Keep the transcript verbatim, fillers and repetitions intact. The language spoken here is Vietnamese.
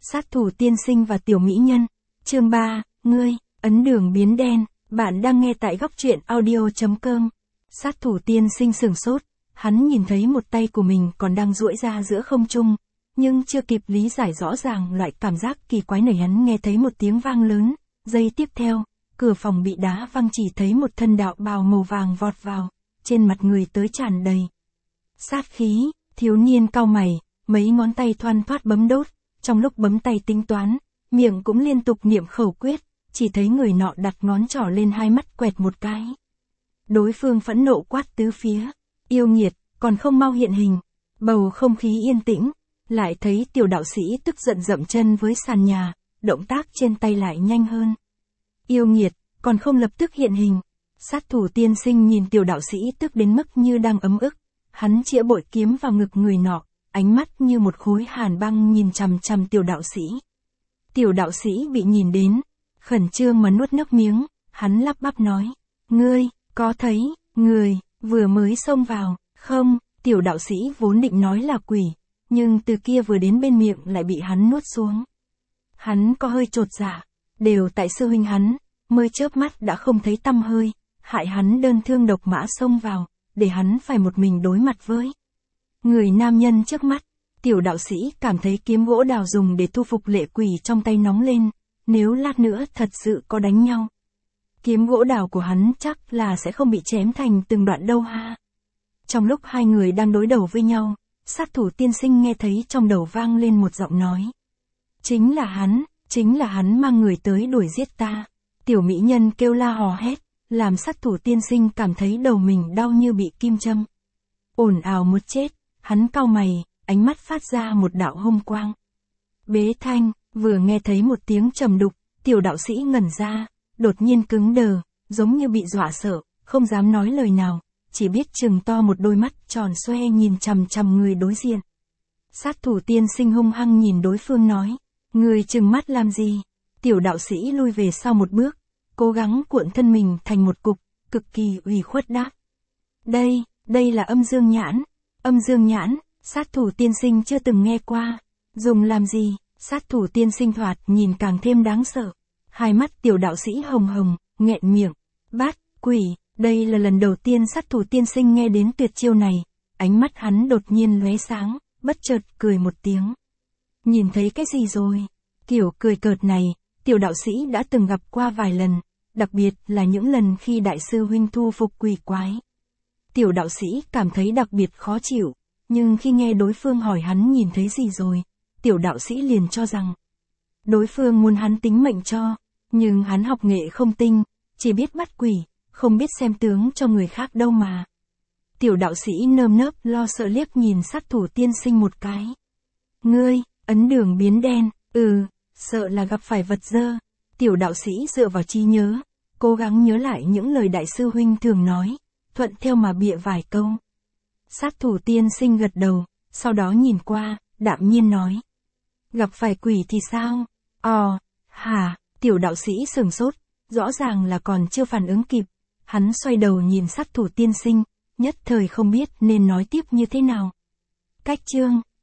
Sát thủ tiên sinh và tiểu mỹ nhân. Chương ba, ngươi, ấn đường biến đen. Bạn đang nghe tại góc truyện audio chấm com. Sát thủ tiên sinh sửng sốt, hắn nhìn thấy một tay của mình còn đang duỗi ra giữa không trung, nhưng chưa kịp lý giải rõ ràng loại cảm giác kỳ quái này, hắn nghe thấy một tiếng vang lớn, giây tiếp theo, cửa phòng bị đá văng, chỉ thấy một thân đạo bào màu vàng vọt vào, trên mặt người tới tràn đầy sát khí. Thiếu niên cau mày, mấy ngón tay thoăn thoắt bấm đốt, trong lúc bấm tay tính toán, miệng cũng liên tục niệm khẩu quyết, chỉ thấy người nọ đặt ngón trỏ lên hai mắt quẹt một cái. Đối phương phẫn nộ quát tứ phía, yêu nghiệt, còn không mau hiện hình. Bầu không khí yên tĩnh, lại thấy tiểu đạo sĩ tức giận dậm chân với sàn nhà, động tác trên tay lại nhanh hơn. Yêu nghiệt, còn không lập tức hiện hình. Sát thủ tiên sinh nhìn tiểu đạo sĩ tức đến mức như đang ấm ức, hắn chĩa bội kiếm vào ngực người nọ, ánh mắt như một khối hàn băng nhìn chằm chằm tiểu đạo sĩ. Tiểu đạo sĩ bị nhìn đến, khẩn trương mà nuốt nước miếng, hắn lắp bắp nói, ngươi, có thấy, người, vừa mới xông vào, không? Tiểu đạo sĩ vốn định nói là quỷ, nhưng từ kia vừa đến bên miệng lại bị hắn nuốt xuống. Hắn có hơi chột dạ, đều tại sư huynh hắn, mới chớp mắt đã không thấy tăm hơi, hại hắn đơn thương độc mã xông vào, để hắn phải một mình đối mặt với người nam nhân trước mắt. Tiểu đạo sĩ cảm thấy kiếm gỗ đào dùng để thu phục lệ quỷ trong tay nóng lên, nếu lát nữa thật sự có đánh nhau, kiếm gỗ đào của hắn chắc là sẽ không bị chém thành từng đoạn đâu ha. Trong lúc hai người đang đối đầu với nhau, sát thủ tiên sinh nghe thấy trong đầu vang lên một giọng nói. Chính là hắn, chính là hắn mang người tới đuổi giết ta. Tiểu mỹ nhân kêu la hò hét, làm sát thủ tiên sinh cảm thấy đầu mình đau như bị kim châm. Ồn ào một chết, hắn cau mày, ánh mắt phát ra một đạo hung quang. Bế thanh, vừa nghe thấy một tiếng trầm đục, tiểu đạo sĩ ngẩn ra, đột nhiên cứng đờ, giống như bị dọa sợ, không dám nói lời nào, chỉ biết trừng to một đôi mắt tròn xoe nhìn chằm chằm người đối diện. Sát thủ tiên sinh hung hăng nhìn đối phương nói, người trừng mắt làm gì? Tiểu đạo sĩ lui về sau một bước, cố gắng cuộn thân mình thành một cục, cực kỳ ủy khuất đáp. Đây, đây là âm dương nhãn. Âm dương nhãn, sát thủ tiên sinh chưa từng nghe qua. Dùng làm gì? Sát thủ tiên sinh thoạt nhìn càng thêm đáng sợ. Hai mắt tiểu đạo sĩ hồng hồng, nghẹn miệng. Bát, quỷ, đây là lần đầu tiên sát thủ tiên sinh nghe đến tuyệt chiêu này. Ánh mắt hắn đột nhiên lóe sáng, bất chợt cười một tiếng. Nhìn thấy cái gì rồi? Kiểu cười cợt này, tiểu đạo sĩ đã từng gặp qua vài lần, đặc biệt là những lần khi đại sư huynh thu phục quỷ quái. Tiểu đạo sĩ cảm thấy đặc biệt khó chịu, nhưng khi nghe đối phương hỏi hắn nhìn thấy gì rồi, tiểu đạo sĩ liền cho rằng đối phương muốn hắn tính mệnh cho, nhưng hắn học nghệ không tinh, chỉ biết bắt quỷ, không biết xem tướng cho người khác đâu mà. Tiểu đạo sĩ nơm nớp lo sợ liếc nhìn sát thủ tiên sinh một cái. Ngươi, ấn đường biến đen, ừ, sợ là gặp phải vật dơ. Tiểu đạo sĩ dựa vào trí nhớ, cố gắng nhớ lại những lời đại sư huynh thường nói, thuận theo mà bịa vài câu. Sát thủ tiên sinh gật đầu, sau đó nhìn qua, đạm nhiên nói. Gặp phải quỷ thì sao? Ồ, hả? Tiểu đạo sĩ sửng sốt, rõ ràng là còn chưa phản ứng kịp. Hắn xoay đầu nhìn sát thủ tiên sinh, nhất thời không biết nên nói tiếp như thế nào. Cách chương,